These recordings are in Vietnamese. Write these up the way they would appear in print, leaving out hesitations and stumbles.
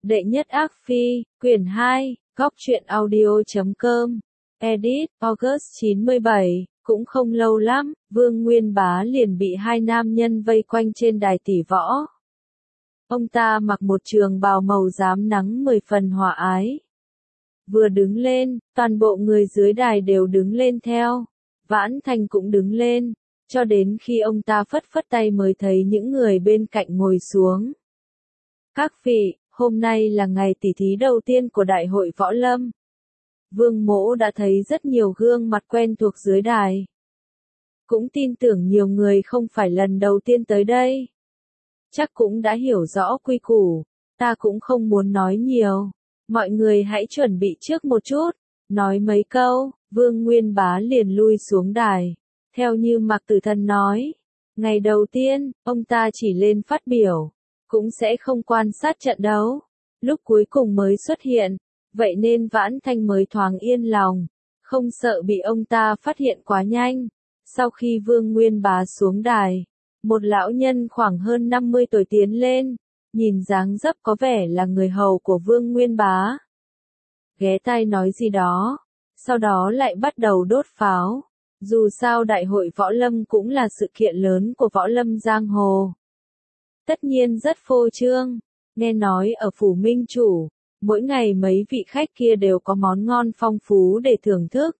Đệ nhất ác phi, quyển 2, góc truyện audio.com, edit, August 97, cũng không lâu lắm, Vương Nguyên Bá liền bị hai nam nhân vây quanh trên đài tỷ võ. Ông ta mặc một trường bào màu rám nắng 10 phần hòa ái. Vừa đứng lên, toàn bộ người dưới đài đều đứng lên theo. Vãn Thanh cũng đứng lên, cho đến khi ông ta phất phất tay mới thấy những người bên cạnh ngồi xuống. Các vị, hôm nay là ngày tỉ thí đầu tiên của Đại hội Võ Lâm. Vương Mỗ đã thấy rất nhiều gương mặt quen thuộc dưới đài. Cũng tin tưởng nhiều người không phải lần đầu tiên tới đây. Chắc cũng đã hiểu rõ quy củ, ta cũng không muốn nói nhiều. Mọi người hãy chuẩn bị trước một chút, nói mấy câu, Vương Nguyên Bá liền lui xuống đài. Theo như Mạc Tử Thần nói, ngày đầu tiên, ông ta chỉ lên phát biểu, cũng sẽ không quan sát trận đấu. Lúc cuối cùng mới xuất hiện, vậy nên Vãn Thanh mới thoáng yên lòng, không sợ bị ông ta phát hiện quá nhanh. Sau khi Vương Nguyên Bá xuống đài, một lão nhân khoảng hơn 50 tuổi tiến lên, nhìn dáng dấp có vẻ là người hầu của Vương Nguyên Bá. Ghé tai nói gì đó, sau đó lại bắt đầu đốt pháo. Dù sao Đại hội Võ Lâm cũng là sự kiện lớn của Võ Lâm Giang Hồ. Tất nhiên rất phô trương, nghe nói ở Phủ Minh Chủ, mỗi ngày mấy vị khách kia đều có món ngon phong phú để thưởng thức.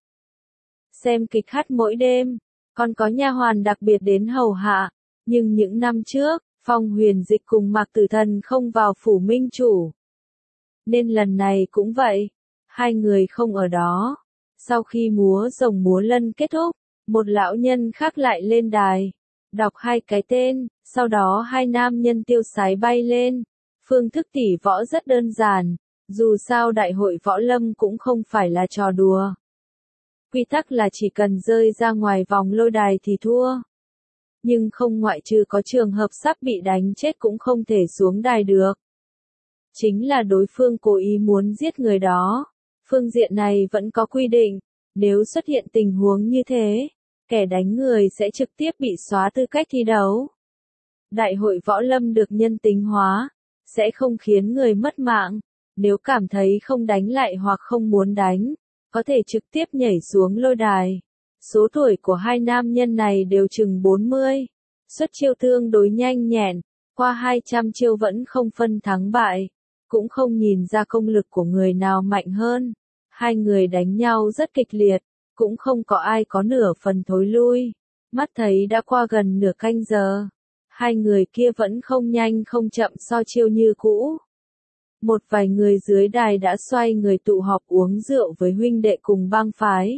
Xem kịch hát mỗi đêm, còn có nha hoàn đặc biệt đến hầu hạ, nhưng những năm trước, Phong Huyền Dịch cùng Mạc Tử Thần không vào Phủ Minh Chủ. Nên lần này cũng vậy, hai người không ở đó. Sau khi múa rồng múa lân kết thúc, một lão nhân khác lại lên đài, đọc hai cái tên, sau đó hai nam nhân tiêu sái bay lên. Phương thức tỷ võ rất đơn giản, dù sao Đại hội Võ Lâm cũng không phải là trò đùa. Quy tắc là chỉ cần rơi ra ngoài vòng lôi đài thì thua. Nhưng không ngoại trừ có trường hợp sắp bị đánh chết cũng không thể xuống đài được. Chính là đối phương cố ý muốn giết người đó. Phương diện này vẫn có quy định, nếu xuất hiện tình huống như thế, kẻ đánh người sẽ trực tiếp bị xóa tư cách thi đấu. Đại hội Võ Lâm được nhân tính hóa, sẽ không khiến người mất mạng, nếu cảm thấy không đánh lại hoặc không muốn đánh, có thể trực tiếp nhảy xuống lôi đài. Số tuổi của hai nam nhân này đều chừng 40, xuất chiêu tương đối nhanh nhẹn, qua 200 chiêu vẫn không phân thắng bại, cũng không nhìn ra công lực của người nào mạnh hơn. Hai người đánh nhau rất kịch liệt, cũng không có ai có nửa phần thối lui. Mắt thấy đã qua gần nửa canh giờ, hai người kia vẫn không nhanh không chậm so chiêu như cũ. Một vài người dưới đài đã xoay người tụ họp uống rượu với huynh đệ cùng bang phái.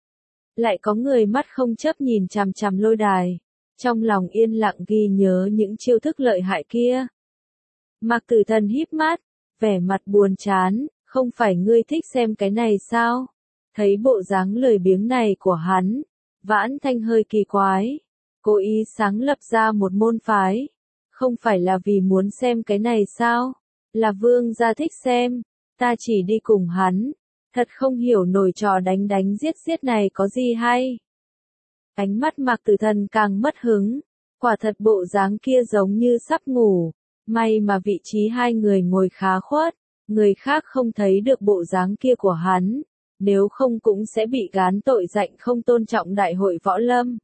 Lại có người mắt không chấp nhìn chằm chằm lôi đài, trong lòng yên lặng ghi nhớ những chiêu thức lợi hại kia. Mạc Tử Thần híp mắt, vẻ mặt buồn chán, không phải ngươi thích xem cái này sao? Thấy bộ dáng lười biếng này của hắn, Vãn Thanh hơi kỳ quái. Cố ý sáng lập ra một môn phái, không phải là vì muốn xem cái này sao? Là Vương gia thích xem, ta chỉ đi cùng hắn, thật không hiểu nổi trò đánh đánh giết giết này có gì hay. Ánh mắt Mạc Tử Thần càng mất hứng, quả thật bộ dáng kia giống như sắp ngủ, may mà vị trí hai người ngồi khá khuất, người khác không thấy được bộ dáng kia của hắn, nếu không cũng sẽ bị gán tội danh không tôn trọng Đại hội Võ Lâm.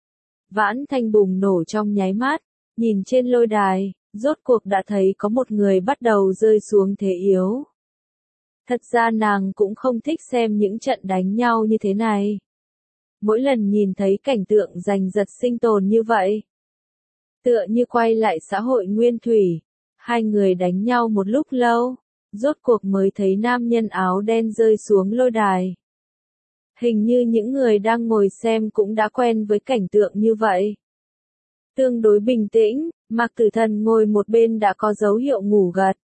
Vãn Thanh bùng nổ trong nháy mắt, nhìn trên lôi đài, rốt cuộc đã thấy có một người bắt đầu rơi xuống thế yếu. Thật ra nàng cũng không thích xem những trận đánh nhau như thế này. Mỗi lần nhìn thấy cảnh tượng giành giật sinh tồn như vậy, tựa như quay lại xã hội nguyên thủy, hai người đánh nhau một lúc lâu, rốt cuộc mới thấy nam nhân áo đen rơi xuống lôi đài. Hình như những người đang ngồi xem cũng đã quen với cảnh tượng như vậy. Tương đối bình tĩnh, Mạc Tử Thần ngồi một bên đã có dấu hiệu ngủ gật.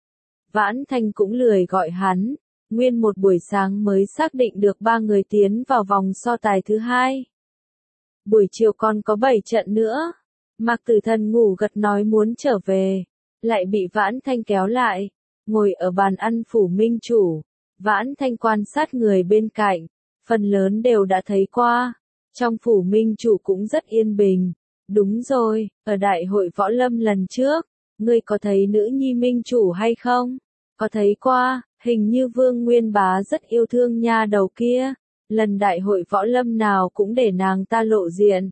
Vãn Thanh cũng lười gọi hắn, nguyên một buổi sáng mới xác định được 3 người tiến vào vòng so tài thứ 2. Buổi chiều còn có 7 trận nữa. Mạc Tử Thần ngủ gật nói muốn trở về, lại bị Vãn Thanh kéo lại, ngồi ở bàn ăn Phủ Minh Chủ. Vãn Thanh quan sát người bên cạnh, phần lớn đều đã thấy qua. Trong Phủ Minh Chủ cũng rất yên bình. Đúng rồi, ở Đại hội Võ Lâm lần trước, ngươi có thấy nữ nhi Minh Chủ hay không? có thấy qua, hình như Vương Nguyên Bá rất yêu thương nha đầu kia, lần đại hội võ lâm nào cũng để nàng ta lộ diện.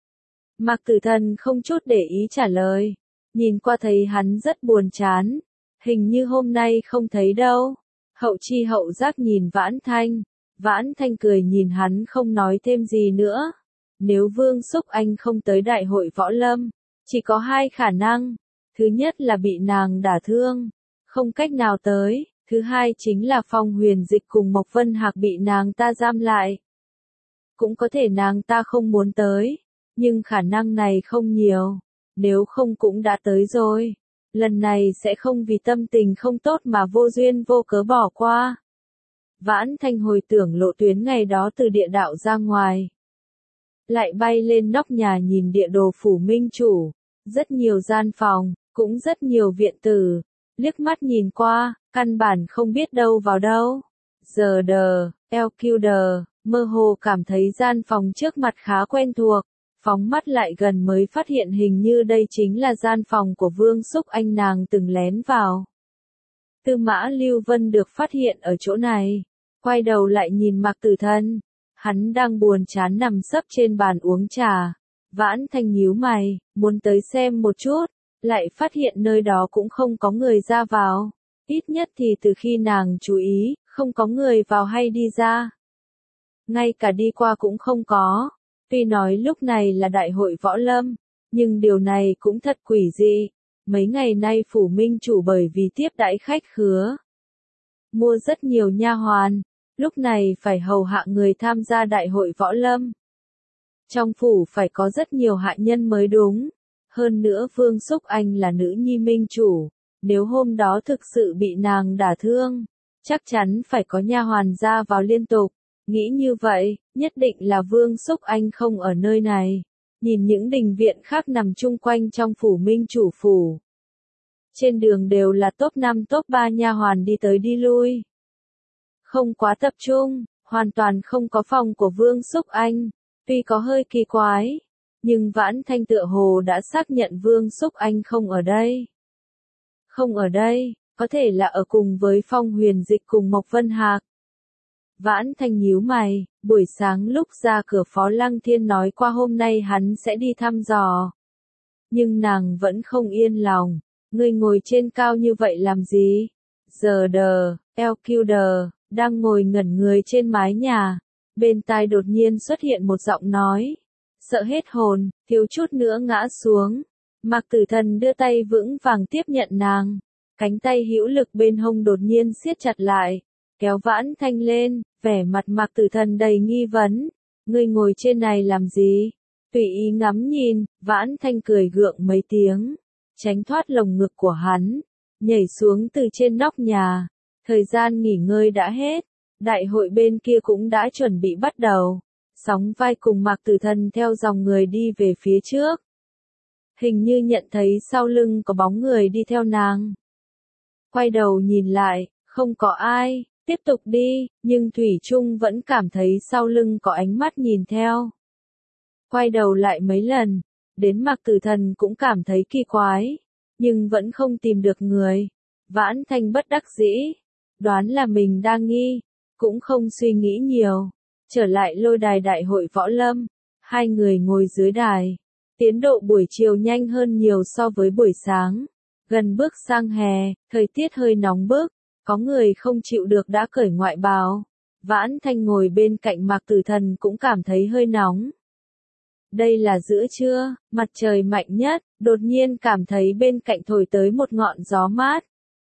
Mạc Tử Thần không chút để ý trả lời, nhìn qua thấy hắn rất buồn chán, hình như hôm nay không thấy đâu. Hậu chi hậu giác nhìn Vãn Thanh cười nhìn hắn không nói thêm gì nữa. Nếu Vương Xúc Anh không tới đại hội võ lâm, chỉ có hai khả năng. Thứ nhất là bị nàng đả thương, không cách nào tới. Thứ hai chính là Phong Huyền Dịch cùng Mộc Vân Hạc bị nàng ta giam lại. Cũng có thể nàng ta không muốn tới, nhưng khả năng này không nhiều. Nếu không cũng đã tới rồi. Lần này sẽ không vì tâm tình không tốt mà vô duyên vô cớ bỏ qua. Vãn Thanh hồi tưởng lộ tuyến ngày đó từ địa đạo ra ngoài. Lại bay lên nóc nhà nhìn địa đồ phủ minh chủ. Rất nhiều gian phòng, cũng rất nhiều viện tử. Liếc mắt nhìn qua, căn bản không biết đâu vào đâu. Giờ đờ, LQD, mơ hồ cảm thấy gian phòng trước mặt khá quen thuộc. Phóng mắt lại gần mới phát hiện hình như đây chính là gian phòng của Vương Xúc Anh nàng từng lén vào. Tư Mã Lưu Vân được phát hiện ở chỗ này. Quay đầu lại nhìn Mạc Tử Thần. Hắn đang buồn chán nằm sấp trên bàn uống trà. Vãn Thanh nhíu mày, muốn tới xem một chút. Lại phát hiện nơi đó cũng không có người ra vào. Ít nhất thì từ khi nàng chú ý, không có người vào hay đi ra. Ngay cả đi qua cũng không có. Tuy nói lúc này là đại hội võ lâm, nhưng điều này cũng thật quỷ dị. Mấy ngày nay phủ minh chủ bởi vì tiếp đãi khách khứa, mua rất nhiều nha hoàn, lúc này phải hầu hạ người tham gia đại hội võ lâm. Trong phủ phải có rất nhiều hạ nhân mới đúng. Hơn nữa Vương Xúc Anh là nữ nhi minh chủ, nếu hôm đó thực sự bị nàng đả thương, chắc chắn phải có nha hoàn ra vào liên tục. Nghĩ như vậy, nhất định là Vương Xúc Anh không ở nơi này. Nhìn những đình viện khác nằm chung quanh trong phủ minh chủ phủ. Trên đường đều là top 5 top 3 nha hoàn đi tới đi lui. Không quá tập trung, hoàn toàn không có phòng của Vương Xúc Anh. Tuy có hơi kỳ quái, nhưng Vãn Thanh tựa hồ đã xác nhận Vương Xúc Anh không ở đây. Không ở đây, có thể là ở cùng với Phong Huyền Dịch cùng Mộc Vân Hạc. Vãn Thanh nhíu mày, buổi sáng lúc ra cửa Phó Lăng Thiên nói qua hôm nay hắn sẽ đi thăm dò. Nhưng nàng vẫn không yên lòng, ngươi ngồi trên cao như vậy làm gì? Giờ đờ, LQD, đang ngồi ngẩn người trên mái nhà, bên tai đột nhiên xuất hiện một giọng nói. Sợ hết hồn, thiếu chút nữa ngã xuống. Mạc Tử Thần đưa tay vững vàng tiếp nhận nàng, cánh tay hữu lực bên hông đột nhiên siết chặt lại, kéo Vãn Thanh lên, vẻ mặt Mạc Tử Thần đầy nghi vấn. Ngươi ngồi trên này làm gì? Tùy ý ngắm nhìn, Vãn Thanh cười gượng mấy tiếng, tránh thoát lồng ngực của hắn, nhảy xuống từ trên nóc nhà. Thời gian nghỉ ngơi đã hết, đại hội bên kia cũng đã chuẩn bị bắt đầu. Sóng vai cùng Mạc Tử Thần theo dòng người đi về phía trước. Hình như nhận thấy sau lưng có bóng người đi theo nàng. Quay đầu nhìn lại, không có ai, tiếp tục đi, nhưng Thủy Trung vẫn cảm thấy sau lưng có ánh mắt nhìn theo. Quay đầu lại mấy lần, đến Mạc Tử Thần cũng cảm thấy kỳ quái, nhưng vẫn không tìm được người. Vãn Thanh bất đắc dĩ, đoán là mình đang nghi, cũng không suy nghĩ nhiều. Trở lại lôi đài đại hội võ lâm, hai người ngồi dưới đài. Tiến độ buổi chiều nhanh hơn nhiều so với buổi sáng. Gần bước sang hè, thời tiết hơi nóng bức, có người không chịu được đã cởi ngoại bào. Vãn Thanh ngồi bên cạnh Mạc Tử Thần cũng cảm thấy hơi nóng. Đây là giữa trưa, mặt trời mạnh nhất, đột nhiên cảm thấy bên cạnh thổi tới một ngọn gió mát.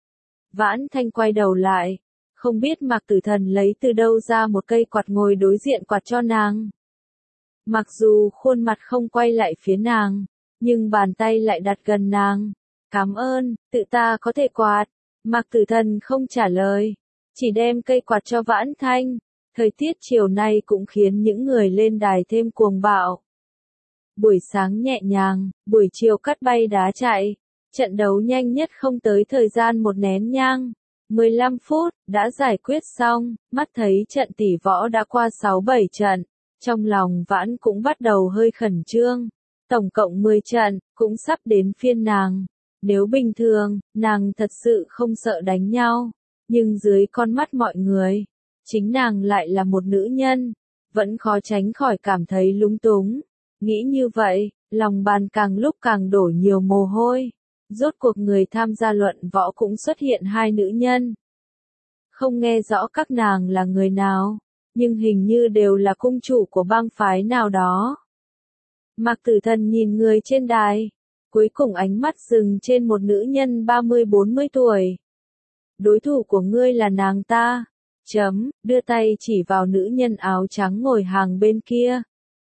Vãn Thanh quay đầu lại, không biết Mạc Tử Thần lấy từ đâu ra một cây quạt ngồi đối diện quạt cho nàng. Mặc dù khuôn mặt không quay lại phía nàng, nhưng bàn tay lại đặt gần nàng. Cảm ơn, tự ta có thể quạt. Mạc Tử Thần không trả lời, chỉ đem cây quạt cho Vãn Thanh. Thời tiết chiều nay cũng khiến những người lên đài thêm cuồng bạo. Buổi sáng nhẹ nhàng, buổi chiều cắt bay đá chạy. Trận đấu nhanh nhất không tới thời gian một nén nhang. 15 phút, đã giải quyết xong, mắt thấy trận tỷ võ đã qua 6-7 trận. Trong lòng Vãn cũng bắt đầu hơi khẩn trương. Tổng cộng 10 trận, cũng sắp đến phiên nàng. Nếu bình thường, nàng thật sự không sợ đánh nhau, nhưng dưới con mắt mọi người, chính nàng lại là một nữ nhân, vẫn khó tránh khỏi cảm thấy lúng túng. Nghĩ như vậy, lòng bàn càng lúc càng đổ nhiều mồ hôi. Rốt cuộc người tham gia luận võ cũng xuất hiện hai nữ nhân. Không nghe rõ các nàng là người nào, nhưng hình như đều là cung chủ của bang phái nào đó. Mạc Tử Thần nhìn người trên đài, cuối cùng ánh mắt dừng trên một nữ nhân 30-40 tuổi. Đối thủ của ngươi là nàng ta. Đưa tay chỉ vào nữ nhân áo trắng ngồi hàng bên kia.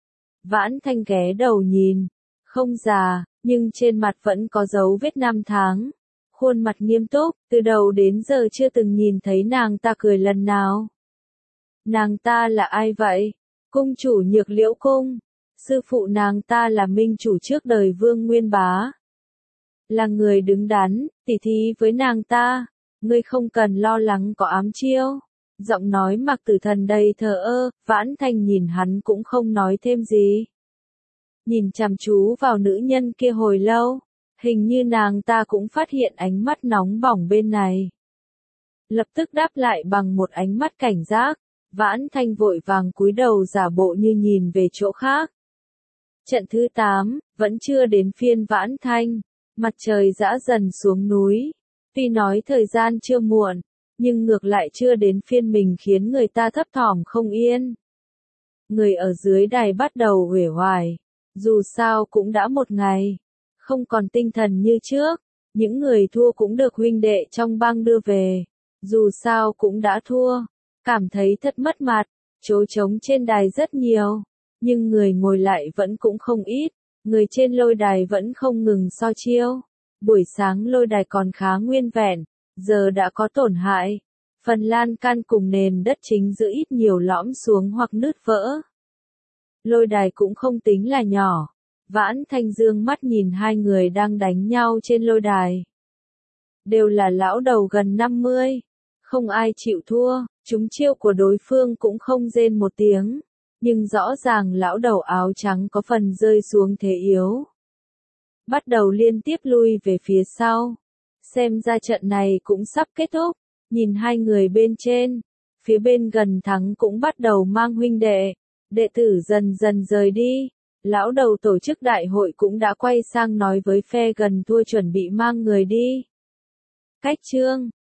Vãn Thanh ghé đầu nhìn, không già, nhưng trên mặt vẫn có dấu vết năm tháng. Khuôn mặt nghiêm túc, từ đầu đến giờ chưa từng nhìn thấy nàng ta cười lần nào. Nàng ta là ai vậy? Cung chủ Nhược Liễu Cung. Sư phụ nàng ta là minh chủ trước đời Vương Nguyên Bá. Là người đứng đắn, tỉ thí với nàng ta. Ngươi không cần lo lắng có ám chiêu. Giọng nói Mạc Tử Thần đầy thờ ơ, Vãn Thanh nhìn hắn cũng không nói thêm gì. Nhìn chăm chú vào nữ nhân kia hồi lâu, hình như nàng ta cũng phát hiện ánh mắt nóng bỏng bên này. Lập tức đáp lại bằng một ánh mắt cảnh giác, Vãn Thanh vội vàng cúi đầu giả bộ như nhìn về chỗ khác. Trận thứ 8, vẫn chưa đến phiên Vãn Thanh, mặt trời dã dần xuống núi. Tuy nói thời gian chưa muộn, nhưng ngược lại chưa đến phiên mình khiến người ta thấp thỏm không yên. Người ở dưới đài bắt đầu uể oải, dù sao cũng đã một ngày, không còn tinh thần như trước, những người thua cũng được huynh đệ trong bang đưa về, dù sao cũng đã thua, cảm thấy thật mất mặt, chỗ trống trên đài rất nhiều, nhưng người ngồi lại vẫn cũng không ít, người trên lôi đài vẫn không ngừng so chiêu. Buổi sáng lôi đài còn khá nguyên vẹn, giờ đã có tổn hại. Phần lan can cùng nền đất chính giữa ít nhiều lõm xuống hoặc nứt vỡ. Lôi đài cũng không tính là nhỏ. Vãn Thanh dương mắt nhìn hai người đang đánh nhau trên lôi đài. Đều là lão đầu gần 50. Không ai chịu thua, chúng chiêu của đối phương cũng không rên một tiếng. Nhưng rõ ràng lão đầu áo trắng có phần rơi xuống thế yếu. Bắt đầu liên tiếp lui về phía sau. Xem ra trận này cũng sắp kết thúc. Nhìn hai người bên trên, phía bên gần thắng cũng bắt đầu mang huynh đệ. Đệ tử dần dần rời đi. Lão đầu tổ chức đại hội cũng đã quay sang nói với phe gần thua chuẩn bị mang người đi. Cách chương